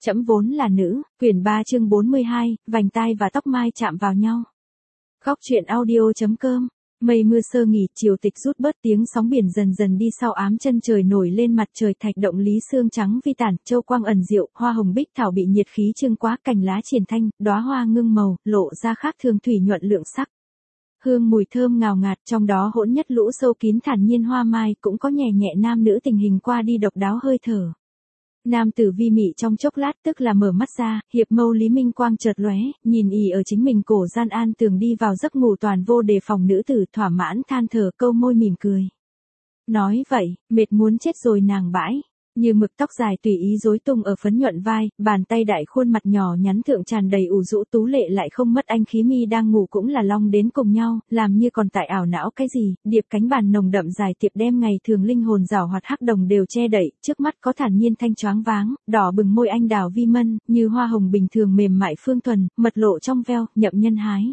Trẫm vốn là nữ, quyển 3 chương 42, vành tai và tóc mai chạm vào nhau. Góc truyện audio.com. Mây mưa sơ nghỉ, chiều tịch rút bớt, tiếng sóng biển dần dần đi sau ám chân trời nổi lên mặt trời thạch động lý sương trắng vi tản, châu quang ẩn diệu, hoa hồng bích thảo bị nhiệt khí trưng quá, cành lá triển thanh, đóa hoa ngưng màu, lộ ra khác thường thủy nhuận lượng sắc. Hương mùi thơm ngào ngạt, trong đó hỗn nhất lũ sâu kín thản nhiên hoa mai, cũng có nhẹ nhẹ nam nữ tình hình qua đi độc đáo hơi thở. Nam tử vi mị trong chốc lát, tức là mở mắt ra, hiệp mâu Lý Minh Quang chợt lóe, nhìn ì ở chính mình cổ gian an tường đi vào giấc ngủ toàn vô đề phòng, nữ tử thỏa mãn than thở, câu môi mỉm cười. Nói vậy, mệt muốn chết rồi nàng bãi. Như mực tóc dài tùy ý rối tung ở phấn nhuận vai, bàn tay đại khuôn mặt nhỏ nhắn thượng tràn đầy ủ rũ tú lệ lại không mất anh khí, mi đang ngủ cũng là long đến cùng nhau, làm như còn tại ảo não cái gì, điệp cánh bàn nồng đậm dài tiệp đem ngày thường linh hồn rảo hoạt hắc đồng đều che đậy, trước mắt có thản nhiên thanh choáng váng, đỏ bừng môi anh đào vi mân, như hoa hồng bình thường mềm mại phương thuần, mật lộ trong veo, nhậm nhân hái.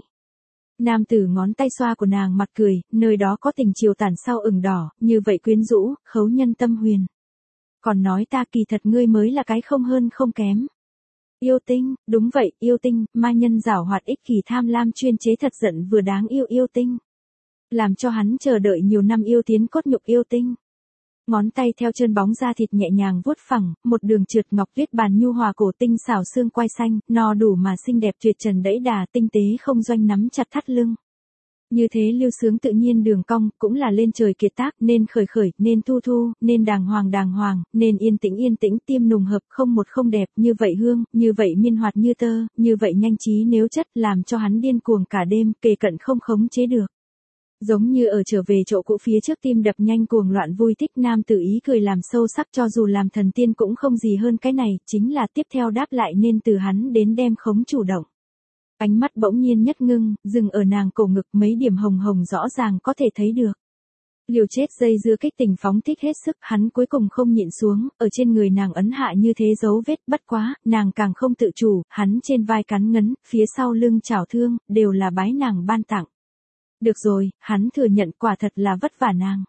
Nam tử ngón tay xoa của nàng mặt cười, nơi đó có tình chiều tàn sau ửng đỏ, như vậy quyến rũ, khấu nhân tâm huyền. Còn nói ta kỳ thật ngươi mới là cái không hơn không kém. Yêu tinh, đúng vậy, yêu tinh, ma nhân giảo hoạt ích kỷ tham lam chuyên chế thật giận vừa đáng yêu yêu tinh. Làm cho hắn chờ đợi nhiều năm yêu tiến cốt nhục yêu tinh. Ngón tay theo chân bóng da thịt nhẹ nhàng vuốt phẳng, một đường trượt ngọc tuyết bàn nhu hòa cổ tinh xảo xương quai xanh, no đủ mà xinh đẹp tuyệt trần đẫy đà tinh tế không doanh nắm chặt thắt lưng. Như thế lưu sướng tự nhiên đường cong, cũng là lên trời kiệt tác, nên khởi khởi, nên thu thu, nên đàng hoàng, nên yên tĩnh tiêm nùng hợp, không một không đẹp, như vậy hương, như vậy miên hoạt như tơ, như vậy nhanh trí nếu chất, làm cho hắn điên cuồng cả đêm, kề cận không khống chế được. Giống như ở trở về chỗ cũ phía trước, tim đập nhanh cuồng loạn vui thích, nam tử ý cười làm sâu sắc, cho dù làm thần tiên cũng không gì hơn cái này, chính là tiếp theo đáp lại nên từ hắn đến đem khống chủ động. Ánh mắt bỗng nhiên nhất ngưng, dừng ở nàng cổ ngực, mấy điểm hồng hồng rõ ràng có thể thấy được. Liều chết dây dưa kích tình phóng thích hết sức, hắn cuối cùng không nhịn xuống, ở trên người nàng ấn hạ như thế dấu vết, bất quá, nàng càng không tự chủ, hắn trên vai cắn ngấn, phía sau lưng chảo thương, đều là bái nàng ban tặng. Được rồi, hắn thừa nhận quả thật là vất vả nàng.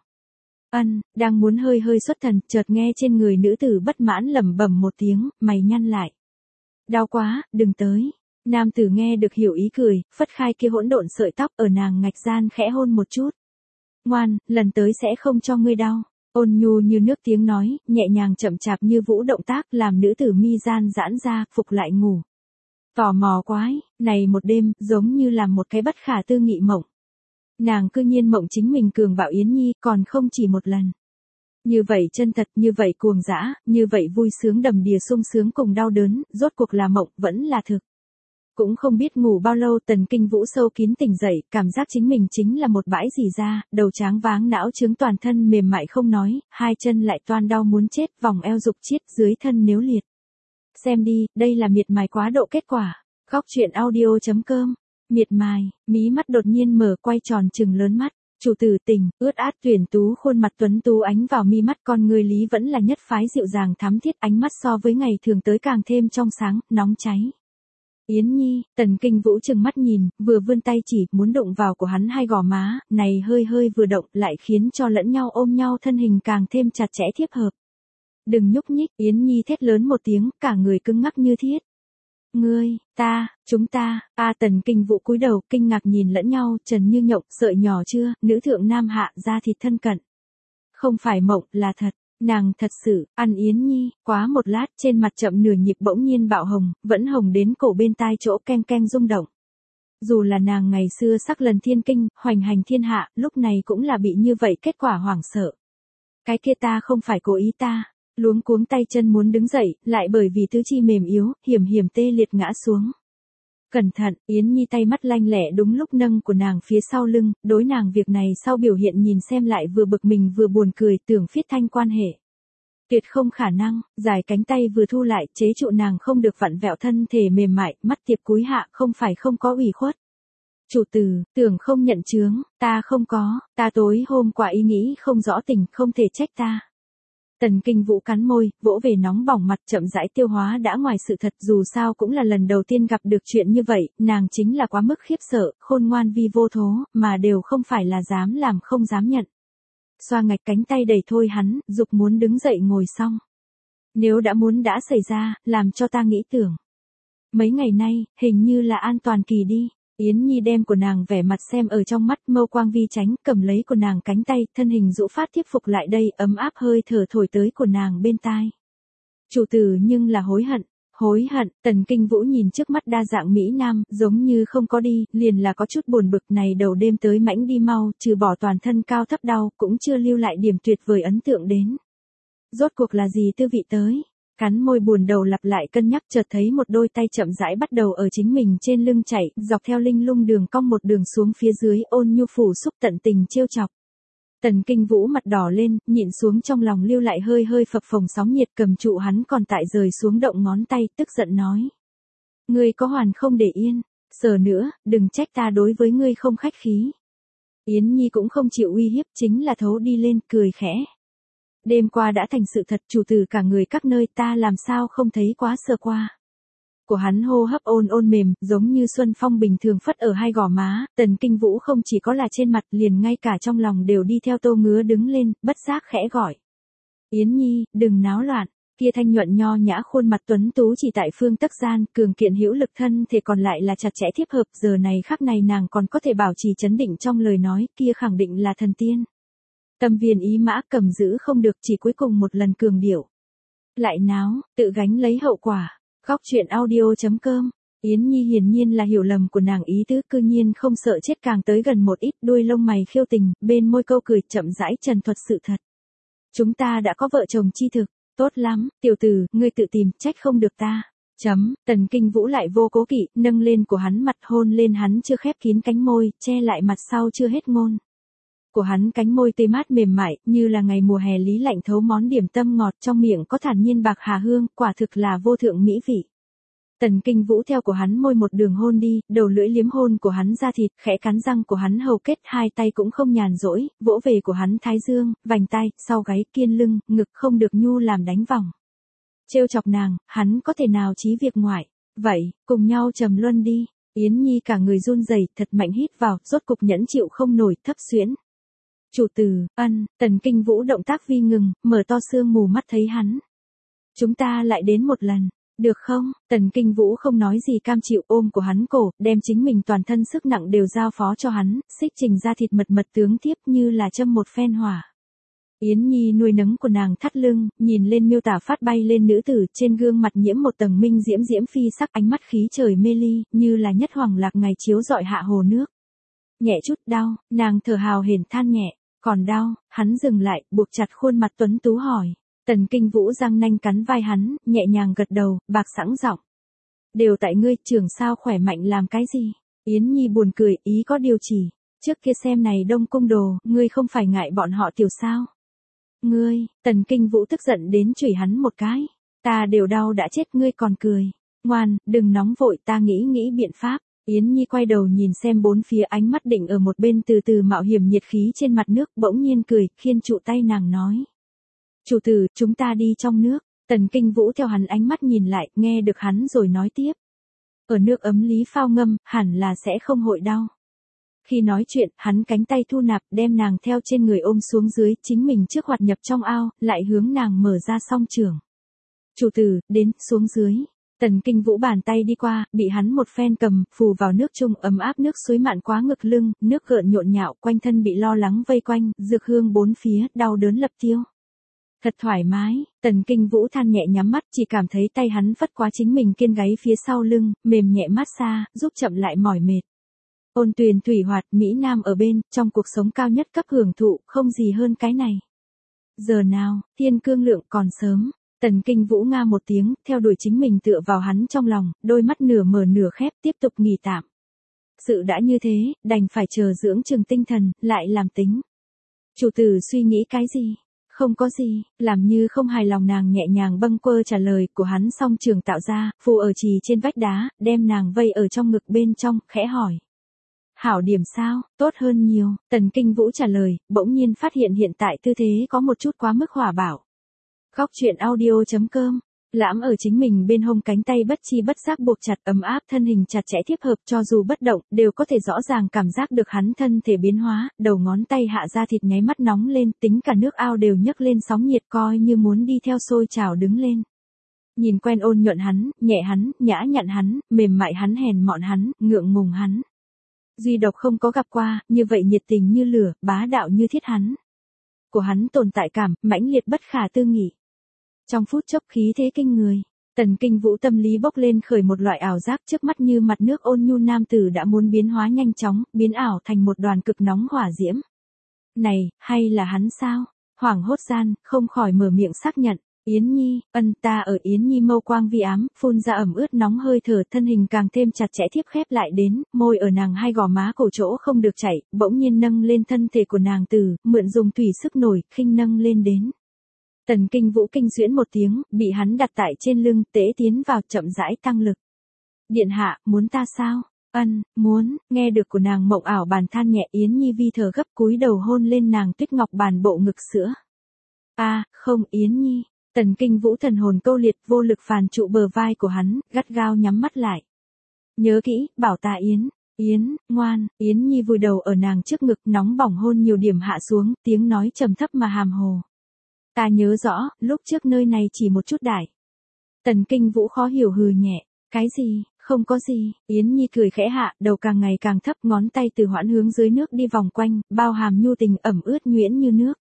Đang muốn hơi xuất thần, chợt nghe trên người nữ tử bất mãn lẩm bẩm một tiếng, mày nhăn lại. Đau quá, đừng tới. Nam tử nghe được hiểu ý cười, phất khai kia hỗn độn sợi tóc ở nàng ngạch gian khẽ hôn một chút. Ngoan, lần tới sẽ không cho ngươi đau. Ôn nhu như nước tiếng nói, nhẹ nhàng chậm chạp như vũ động tác, làm nữ tử mi gian giãn ra, phục lại ngủ. Tò mò quái, này một đêm, giống như là một cái bất khả tư nghị mộng. Nàng cư nhiên mộng chính mình cường bạo Yến Nhi, còn không chỉ một lần. Như vậy chân thật, như vậy cuồng dã, như vậy vui sướng đầm đìa sung sướng cùng đau đớn, rốt cuộc là mộng, vẫn là thực. Cũng không biết ngủ bao lâu, Tần Kinh Vũ sâu kín tỉnh dậy, cảm giác chính mình chính là một bãi rỉ ra, đầu tráng váng não trướng, toàn thân mềm mại không nói, hai chân lại toan đau muốn chết, vòng eo dục chiết, dưới thân nếu liệt. Xem đi, đây là miệt mài quá độ kết quả. Góc truyện audio.com. Miệt mài, mí mắt đột nhiên mở, quay tròn trừng lớn mắt. Chủ tử tỉnh, ướt át tuyển tú, khuôn mặt tuấn tú ánh vào mi mắt, con người Lý vẫn là nhất phái dịu dàng thắm thiết, ánh mắt so với ngày thường tới càng thêm trong sáng, nóng cháy. Yến Nhi, Tần Kinh Vũ trừng mắt nhìn, vừa vươn tay chỉ, muốn đụng vào của hắn hai gò má, này hơi vừa động, lại khiến cho lẫn nhau ôm nhau thân hình càng thêm chặt chẽ thiếp hợp. Đừng nhúc nhích, Yến Nhi thét lớn một tiếng, cả người cứng ngắc như thiết. Ngươi, ta, chúng ta, Tần Kinh Vũ cúi đầu, kinh ngạc nhìn lẫn nhau, trần như nhộng, sợi nhỏ chưa, nữ thượng nam hạ, da thịt thân cận. Không phải mộng, là thật. Nàng thật sự, ăn Yến Nhi, quá một lát, trên mặt chậm nửa nhịp bỗng nhiên bạo hồng, vẫn hồng đến cổ bên tai chỗ keng rung động. Dù là nàng ngày xưa sắc lần thiên kinh, hoành hành thiên hạ, lúc này cũng là bị như vậy kết quả hoảng sợ. Cái kia ta không phải cố ý ta, luống cuống tay chân muốn đứng dậy, lại bởi vì tứ chi mềm yếu, hiểm tê liệt ngã xuống. Cẩn thận, Yến Nhi tay mắt lanh lẹ đúng lúc nâng của nàng phía sau lưng, đối nàng việc này sau biểu hiện nhìn xem lại vừa bực mình vừa buồn cười, tưởng phiết thanh quan hệ. Tuyệt không khả năng, dài cánh tay vừa thu lại, chế trụ nàng không được vặn vẹo thân thể mềm mại, mắt tiệp cúi hạ, không phải không có ủy khuất. Chủ tử, tưởng không nhận chướng, ta không có, ta tối hôm qua ý nghĩ không rõ tình, không thể trách ta. Tần Kinh Vũ cắn môi, vỗ về nóng bỏng mặt, chậm rãi tiêu hóa đã ngoài sự thật, dù sao cũng là lần đầu tiên gặp được chuyện như vậy, nàng chính là quá mức khiếp sợ, khôn ngoan vi vô thố, mà đều không phải là dám làm không dám nhận. Xoa ngạch cánh tay đẩy thôi hắn, dục muốn đứng dậy ngồi xong. Nếu đã muốn đã xảy ra, làm cho ta nghĩ tưởng. Mấy ngày nay, hình như là an toàn kỳ đi. Yến Nhi đem của nàng vẻ mặt xem ở trong mắt, mâu quang vi tránh, cầm lấy của nàng cánh tay, thân hình rũ phát tiếp phục lại đây, ấm áp hơi thở thổi tới của nàng bên tai. Chủ tử nhưng là hối hận, Tần Kinh Vũ nhìn trước mắt đa dạng Mỹ Nam, giống như không có đi, liền là có chút buồn bực này đầu đêm tới mãnh đi mau, trừ bỏ toàn thân cao thấp đau, cũng chưa lưu lại điểm tuyệt vời ấn tượng đến. Rốt cuộc là gì tư vị tới? Cắn môi buồn đầu lặp lại cân nhắc chợt thấy một đôi tay chậm rãi bắt đầu ở chính mình trên lưng chạy, dọc theo linh lung đường cong một đường xuống phía dưới ôn nhu phủ xúc tận tình trêu chọc. Tần Kinh Vũ mặt đỏ lên, nhịn xuống trong lòng lưu lại hơi hơi phập phồng sóng nhiệt cầm trụ hắn còn tại rời xuống động ngón tay tức giận nói. Ngươi có hoàn không để yên, sờ nữa, đừng trách ta đối với ngươi không khách khí. Yến Nhi cũng không chịu uy hiếp chính là thấu đi lên cười khẽ. Đêm qua đã thành sự thật chủ tử cả người các nơi ta làm sao không thấy quá sơ qua. Của hắn hô hấp ôn mềm, giống như xuân phong bình thường phất ở hai gò má, Tần Kinh Vũ không chỉ có là trên mặt liền ngay cả trong lòng đều đi theo tô ngứa đứng lên, bất giác khẽ gọi. Yến Nhi, đừng náo loạn, kia thanh nhuận nho nhã khuôn mặt tuấn tú chỉ tại phương tấc gian, cường kiện hữu lực thân thể còn lại là chặt chẽ thiếp hợp, giờ này khắc này nàng còn có thể bảo trì chấn định trong lời nói, kia khẳng định là thần tiên. Tâm viên ý mã cầm giữ không được chỉ cuối cùng một lần cường điệu. Lại náo, tự gánh lấy hậu quả. Góc truyện audio.com. Yến Nhi hiển nhiên là hiểu lầm của nàng ý tứ cư nhiên không sợ chết càng tới gần một ít đuôi lông mày khiêu tình, bên môi câu cười chậm rãi trần thuật sự thật. Chúng ta đã có vợ chồng chi thực, tốt lắm, tiểu tử, ngươi tự tìm, trách không được ta. Tần Kinh Vũ lại vô cố kỵ, nâng lên của hắn mặt hôn lên hắn chưa khép kín cánh môi, che lại mặt sau chưa hết ngôn. Của hắn cánh môi tê mát mềm mại, như là ngày mùa hè lý lạnh thấu món điểm tâm ngọt trong miệng có thản nhiên bạc hà hương, quả thực là vô thượng mỹ vị. Tần Kinh Vũ theo của hắn môi một đường hôn đi, đầu lưỡi liếm hôn của hắn da thịt, khẽ cắn răng của hắn hầu kết, hai tay cũng không nhàn rỗi, vỗ về của hắn thái dương, vành tai, sau gáy, kiên lưng, ngực không được nhu làm đánh vòng. Trêu chọc nàng, hắn có thể nào chí việc ngoại, vậy, cùng nhau trầm luân đi. Yến Nhi cả người run rẩy, thật mạnh hít vào, rốt cục nhẫn chịu không nổi, thấp xuyễn. Chủ tử, Tần Kinh Vũ động tác vi ngừng, mở to sương mù mắt thấy hắn. Chúng ta lại đến một lần, được không? Tần Kinh Vũ không nói gì cam chịu ôm của hắn cổ, đem chính mình toàn thân sức nặng đều giao phó cho hắn, xích trình ra thịt mật tướng tiếp như là châm một phen hỏa. Yến Nhi nuôi nấng của nàng thắt lưng, nhìn lên miêu tả phát bay lên nữ tử trên gương mặt nhiễm một tầng minh diễm phi sắc ánh mắt khí trời mê ly, như là nhất hoàng lạc ngày chiếu rọi hạ hồ nước. Nhẹ chút đau, nàng thở hào hển than nhẹ. Còn đau, hắn dừng lại, buộc chặt khuôn mặt tuấn tú hỏi. Tần Kinh Vũ răng nanh cắn vai hắn, nhẹ nhàng gật đầu, bạc sẵn giọng. Đều tại ngươi, trưởng sao khỏe mạnh làm cái gì? Yến Nhi buồn cười, ý có điều chỉ. Trước kia xem này Đông Cung đồ, ngươi không phải ngại bọn họ tiểu sao? Ngươi, Tần Kinh Vũ tức giận đến chửi hắn một cái. Ta đều đau đã chết ngươi còn cười. Ngoan, đừng nóng vội ta nghĩ biện pháp. Yến Nhi quay đầu nhìn xem bốn phía ánh mắt định ở một bên từ từ mạo hiểm nhiệt khí trên mặt nước bỗng nhiên cười, khiên trụ tay nàng nói. Chủ tử, chúng ta đi trong nước. Tần Kinh Vũ theo hắn ánh mắt nhìn lại, nghe được hắn rồi nói tiếp. Ở nước ấm lý phao ngâm, hẳn là sẽ không hội đau. Khi nói chuyện, hắn cánh tay thu nạp, đem nàng theo trên người ôm xuống dưới, chính mình trước hoạt nhập trong ao, lại hướng nàng mở ra song trường. Chủ tử, đến, xuống dưới. Tần Kinh Vũ bàn tay đi qua, bị hắn một phen cầm, phù vào nước chung ấm áp nước suối mặn quá ngực lưng, nước gợn nhộn nhạo, quanh thân bị lo lắng vây quanh, dược hương bốn phía, đau đớn lập tiêu. Thật thoải mái, Tần Kinh Vũ than nhẹ nhắm mắt, chỉ cảm thấy tay hắn phất qua chính mình kiên gáy phía sau lưng, mềm nhẹ mát xa, giúp chậm lại mỏi mệt. Ôn tuyền thủy hoạt, Mỹ Nam ở bên, trong cuộc sống cao nhất cấp hưởng thụ, không gì hơn cái này. Giờ nào, thiên cương lượng còn sớm. Tần Kinh Vũ nga một tiếng, theo đuổi chính mình tựa vào hắn trong lòng, đôi mắt nửa mở nửa khép tiếp tục nghỉ tạm. Sự đã như thế, đành phải chờ dưỡng chừng tinh thần, lại làm tính. Chủ tử suy nghĩ cái gì? Không có gì, làm như không hài lòng nàng nhẹ nhàng bâng quơ trả lời của hắn song trường tạo ra, phù ở trì trên vách đá, đem nàng vây ở trong ngực bên trong, khẽ hỏi. Hảo điểm sao, tốt hơn nhiều, Tần Kinh Vũ trả lời, bỗng nhiên phát hiện tại tư thế có một chút quá mức hỏa bạo. Góc truyện audio.com. Lãm ở chính mình bên hông cánh tay bất chi bất giác buộc chặt ấm áp thân hình chặt chẽ tiếp hợp cho dù bất động, đều có thể rõ ràng cảm giác được hắn thân thể biến hóa, đầu ngón tay hạ ra thịt nháy mắt nóng lên, tính cả nước ao đều nhấc lên sóng nhiệt coi như muốn đi theo sôi trào đứng lên. Nhìn quen ôn nhuận hắn, nhẹ hắn, nhã nhặn hắn, mềm mại hắn, hèn mọn hắn, ngượng ngùng hắn. Duy độc không có gặp qua, như vậy nhiệt tình như lửa, bá đạo như thiết hắn. Của hắn tồn tại cảm, mãnh liệt bất khả tư nghị. Trong phút chốc khí thế kinh người, Tần Kinh Vũ tâm lý bốc lên khởi một loại ảo giác, trước mắt như mặt nước ôn nhu nam tử đã muốn biến hóa nhanh chóng, biến ảo thành một đoàn cực nóng hỏa diễm. Này, hay là hắn sao? Hoảng hốt gian, không khỏi mở miệng xác nhận. Yến Nhi, ta ở Yến Nhi mâu quang vi ám, phun ra ẩm ướt nóng hơi thở, thân hình càng thêm chặt chẽ thiếp khép lại đến, môi ở nàng hai gò má cổ chỗ không được chảy, bỗng nhiên nâng lên thân thể của nàng mượn dùng thủy sức nổi, khinh nâng lên đến. Tần Kinh Vũ kinh duyễn một tiếng, bị hắn đặt tại trên lưng, tế tiến vào, chậm rãi tăng lực. Điện hạ, muốn ta sao? Muốn, nghe được của nàng mộng ảo bàn than nhẹ. Yến Nhi vi thở gấp cúi đầu hôn lên nàng tuyết ngọc bàn bộ ngực sữa. Không Yến Nhi. Tần Kinh Vũ thần hồn câu liệt, vô lực phàn trụ bờ vai của hắn, gắt gao nhắm mắt lại. Nhớ kỹ, bảo ta Yến, ngoan. Yến Nhi vùi đầu ở nàng trước ngực, nóng bỏng hôn nhiều điểm hạ xuống, tiếng nói trầm thấp mà hàm hồ. Ta nhớ rõ, lúc trước nơi này chỉ một chút đại. Tần Kinh Vũ khó hiểu hừ nhẹ. Cái gì? Không có gì. Yến Nhi cười khẽ hạ, đầu càng ngày càng thấp, ngón tay từ hoãn hướng dưới nước đi vòng quanh, bao hàm nhu tình ẩm ướt nhuyễn như nước.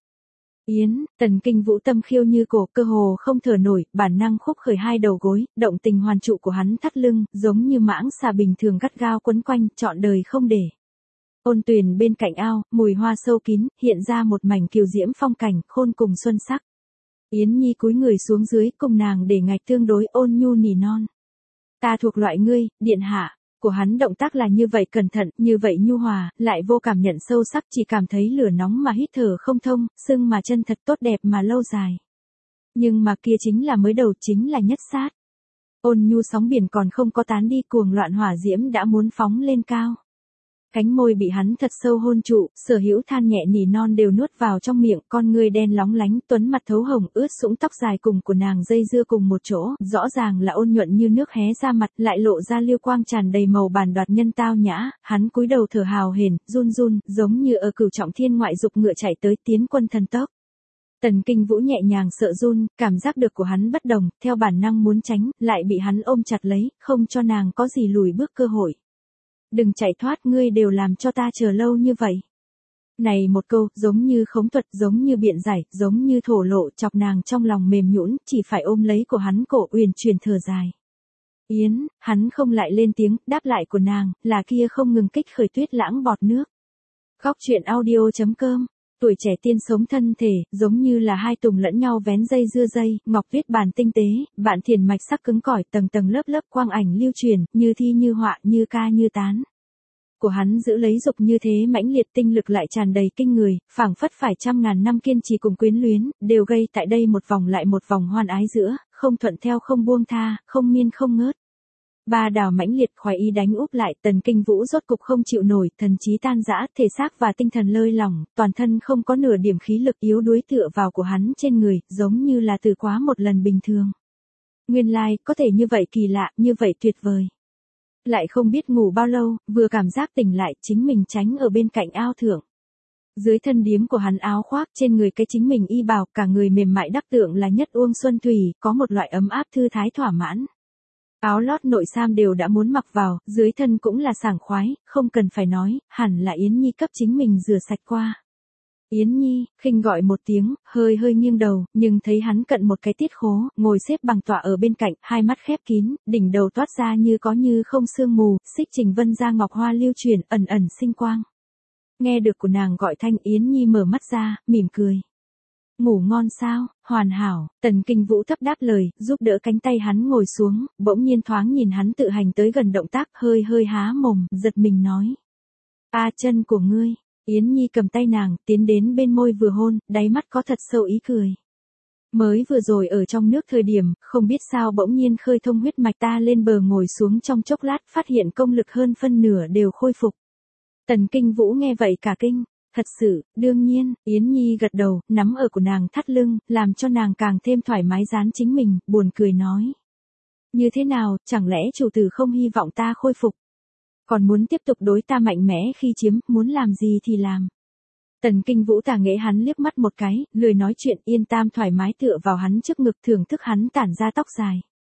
Tần Kinh Vũ tâm khiêu như cổ, cơ hồ không thở nổi, bản năng khúc khởi hai đầu gối, động tình hoàn trụ của hắn thắt lưng, giống như mãng xà bình thường gắt gao quấn quanh, trọn đời không để. Ôn tuyền bên cạnh ao, mùi hoa sâu kín, hiện ra một mảnh kiều diễm phong cảnh, khôn cùng xuân sắc. Yến Nhi cúi người xuống dưới, cùng nàng để ngạch tương đối, ôn nhu nỉ non. Ta thuộc loại ngươi, điện hạ. Của hắn động tác là như vậy cẩn thận, như vậy nhu hòa, lại vô cảm nhận sâu sắc, chỉ cảm thấy lửa nóng mà hít thở không thông, sưng mà chân thật, tốt đẹp mà lâu dài. Nhưng mà kia chính là mới đầu, chính là nhất sát. Ôn nhu sóng biển còn không có tán đi, cuồng loạn hỏa diễm đã muốn phóng lên cao. Cánh môi bị hắn thật sâu hôn trụ, sở hữu than nhẹ nỉ non đều nuốt vào trong miệng, con người đen lóng lánh, tuấn mặt thấu hồng, ướt sũng tóc dài cùng của nàng dây dưa cùng một chỗ, rõ ràng là ôn nhuận như nước hé ra mặt, lại lộ ra liêu quang tràn đầy màu bàn đoạt nhân tao nhã, hắn cúi đầu thở hào hển, run run, giống như ở cửu trọng thiên ngoại dục ngựa chạy tới, tiến quân thần tốc. Tần Kinh Vũ nhẹ nhàng sợ run, cảm giác được của hắn bất đồng, theo bản năng muốn tránh, lại bị hắn ôm chặt lấy, không cho nàng có gì lùi bước cơ hội. Đừng chạy thoát, ngươi đều làm cho ta chờ lâu như vậy. Này một câu, giống như khống thuật, giống như biện giải, giống như thổ lộ, chọc nàng trong lòng mềm nhũn, chỉ phải ôm lấy của hắn cổ uyển chuyển thở dài. Hắn không lại lên tiếng, đáp lại của nàng, là kia không ngừng kích khởi tuyết lãng bọt nước. Khóc chuyện audio.com. Tuổi trẻ tiên sống thân thể, giống như là hai tùng lẫn nhau vén dây dưa dây, ngọc viết bàn tinh tế, bạn thiền mạch sắc cứng cỏi, tầng tầng lớp lớp quang ảnh lưu truyền, như thi như họa, như ca như tán. Của hắn giữ lấy dục như thế mãnh liệt, tinh lực lại tràn đầy kinh người, phảng phất phải trăm ngàn năm kiên trì cùng quyến luyến, đều gây tại đây một vòng lại một vòng hoan ái giữa, không thuận theo không buông tha, không miên không ngớt. Ba đào mãnh liệt khoái ý đánh úp lại, Tần Kinh Vũ rốt cục không chịu nổi, thần trí tan rã, thể xác và tinh thần lơi lỏng, toàn thân không có nửa điểm khí lực, yếu đuối tựa vào của hắn trên người, giống như là từ quá một lần bình thường. Nguyên lai, có thể như vậy kỳ lạ, như vậy tuyệt vời. Lại không biết ngủ bao lâu, vừa cảm giác tỉnh lại, chính mình tránh ở bên cạnh ao thượng. Dưới thân điếm của hắn áo khoác, trên người cái chính mình y bào, cả người mềm mại đắc tượng là nhất uông xuân thủy, có một loại ấm áp thư thái thỏa mãn. Áo lót nội sam đều đã muốn mặc vào, dưới thân cũng là sảng khoái, không cần phải nói, hẳn là Yến Nhi cấp chính mình rửa sạch qua. Yến Nhi, khinh gọi một tiếng, hơi nghiêng đầu, nhưng thấy hắn cận một cái tiết khố, ngồi xếp bằng tọa ở bên cạnh, hai mắt khép kín, đỉnh đầu toát ra như có như không sương mù, xích trình vân ra ngọc hoa lưu chuyển, ẩn ẩn sinh quang. Nghe được của nàng gọi thanh, Yến Nhi mở mắt ra, mỉm cười. Ngủ ngon sao, hoàn hảo. Tần Kinh Vũ thấp đáp lời, giúp đỡ cánh tay hắn ngồi xuống, bỗng nhiên thoáng nhìn hắn tự hành tới gần động tác, hơi há mồm, giật mình nói. Chân của ngươi. Yến Nhi cầm tay nàng, tiến đến bên môi vừa hôn, đáy mắt có thật sâu ý cười. Mới vừa rồi ở trong nước thời điểm, không biết sao bỗng nhiên khơi thông huyết mạch, ta lên bờ ngồi xuống trong chốc lát, phát hiện công lực hơn phân nửa đều khôi phục. Tần Kinh Vũ nghe vậy cả kinh. Thật sự, đương nhiên, Yến Nhi gật đầu, nắm ở của nàng thắt lưng, làm cho nàng càng thêm thoải mái dán chính mình, buồn cười nói. Như thế nào, chẳng lẽ chủ tử không hy vọng ta khôi phục? Còn muốn tiếp tục đối ta mạnh mẽ khi chiếm, muốn làm gì thì làm. Tần Kinh Vũ tà nghệ hắn liếc mắt một cái, lười nói chuyện, yên tam thoải mái tựa vào hắn trước ngực, thưởng thức hắn tản ra tóc dài.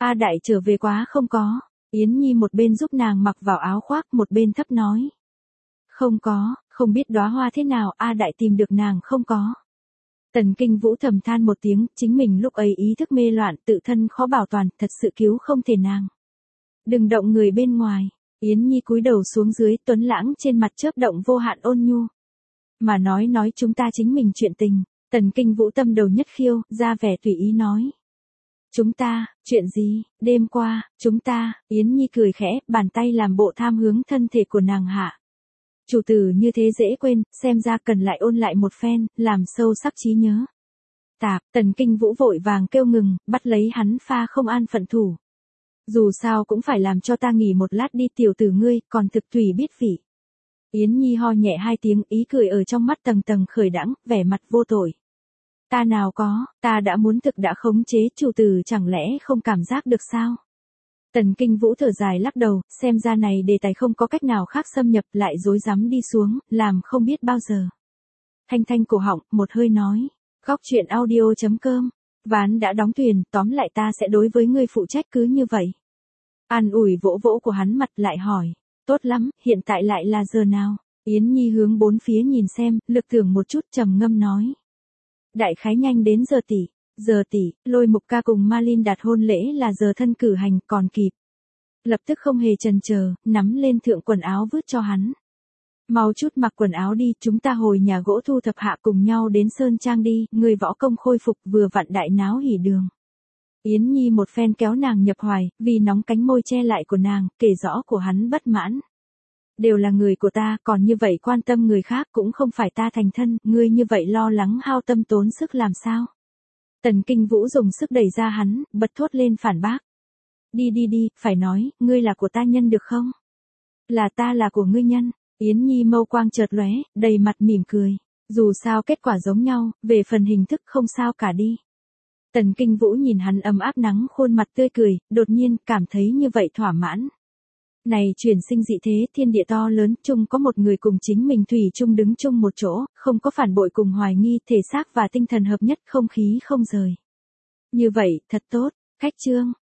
A Đại trở về quá không có. Yến Nhi một bên giúp nàng mặc vào áo khoác một bên thấp nói. Không có, không biết đóa hoa thế nào A Đại tìm được nàng không có. Tần Kinh Vũ thầm than một tiếng, chính mình lúc ấy ý thức mê loạn tự thân khó bảo toàn, thật sự cứu không thể nàng. Đừng động người bên ngoài. Yến Nhi cúi đầu xuống dưới, tuấn lãng trên mặt chớp động vô hạn ôn nhu. Mà nói chúng ta chính mình chuyện tình. Tần Kinh Vũ tâm đầu nhất khiêu, ra vẻ tùy ý nói. Chúng ta, chuyện gì, đêm qua, chúng ta, Yến Nhi cười khẽ, bàn tay làm bộ tham hướng thân thể của nàng hạ. Chủ tử như thế dễ quên, xem ra cần lại ôn lại một phen, làm sâu sắc trí nhớ. Tạp, Tần Kinh Vũ vội vàng kêu ngừng, bắt lấy hắn pha không an phận thủ. Dù sao cũng phải làm cho ta nghỉ một lát đi tiểu tử ngươi, còn thực tùy biết vị. Yến Nhi ho nhẹ hai tiếng, ý cười ở trong mắt tầng tầng khởi đãng, vẻ mặt vô tội. Ta nào có, ta đã muốn thực đã khống chế, chủ tử chẳng lẽ không cảm giác được sao? Tần Kinh Vũ thở dài lắc đầu, xem ra này đề tài không có cách nào khác xâm nhập lại rối rắm đi xuống, làm không biết bao giờ. Thanh thanh cổ họng, một hơi nói. Góc chuyện audio.com. Ván đã đóng thuyền, tóm lại ta sẽ đối với ngươi phụ trách cứ như vậy. An ủi vỗ vỗ của hắn mặt lại hỏi. Tốt lắm, hiện tại lại là giờ nào? Yến Nhi hướng bốn phía nhìn xem, lực tưởng một chút trầm ngâm nói. Đại khái nhanh đến giờ tỷ. Giờ tỷ, Lôi Mục ca cùng Malin đặt hôn lễ là giờ thân cử hành còn kịp. Lập tức không hề chần chờ, nắm lên thượng quần áo vứt cho hắn. Mau chút mặc quần áo đi, chúng ta hồi nhà gỗ thu thập hạ cùng nhau đến Sơn Trang đi, người võ công khôi phục vừa vặn đại náo hỉ đường. Yến Nhi một phen kéo nàng nhập hoài, vì nóng cánh môi che lại của nàng, kể rõ của hắn bất mãn. Đều là người của ta, còn như vậy quan tâm người khác cũng không phải ta thành thân, ngươi như vậy lo lắng hao tâm tốn sức làm sao? Tần Kinh Vũ dùng sức đẩy ra hắn, bật thốt lên phản bác. Đi, phải nói, ngươi là của ta nhân được không? Là ta là của ngươi nhân. Yến Nhi mâu quang chợt lóe, đầy mặt mỉm cười. Dù sao kết quả giống nhau, về phần hình thức không sao cả đi. Tần Kinh Vũ nhìn hắn ấm áp nắng khuôn mặt tươi cười, đột nhiên cảm thấy như vậy thỏa mãn. Này chuyển sinh dị thế, thiên địa to lớn, chung có một người cùng chính mình thủy chung đứng chung một chỗ, không có phản bội cùng hoài nghi, thể xác và tinh thần hợp nhất, không khí không rời. Như vậy, thật tốt. Khách chương.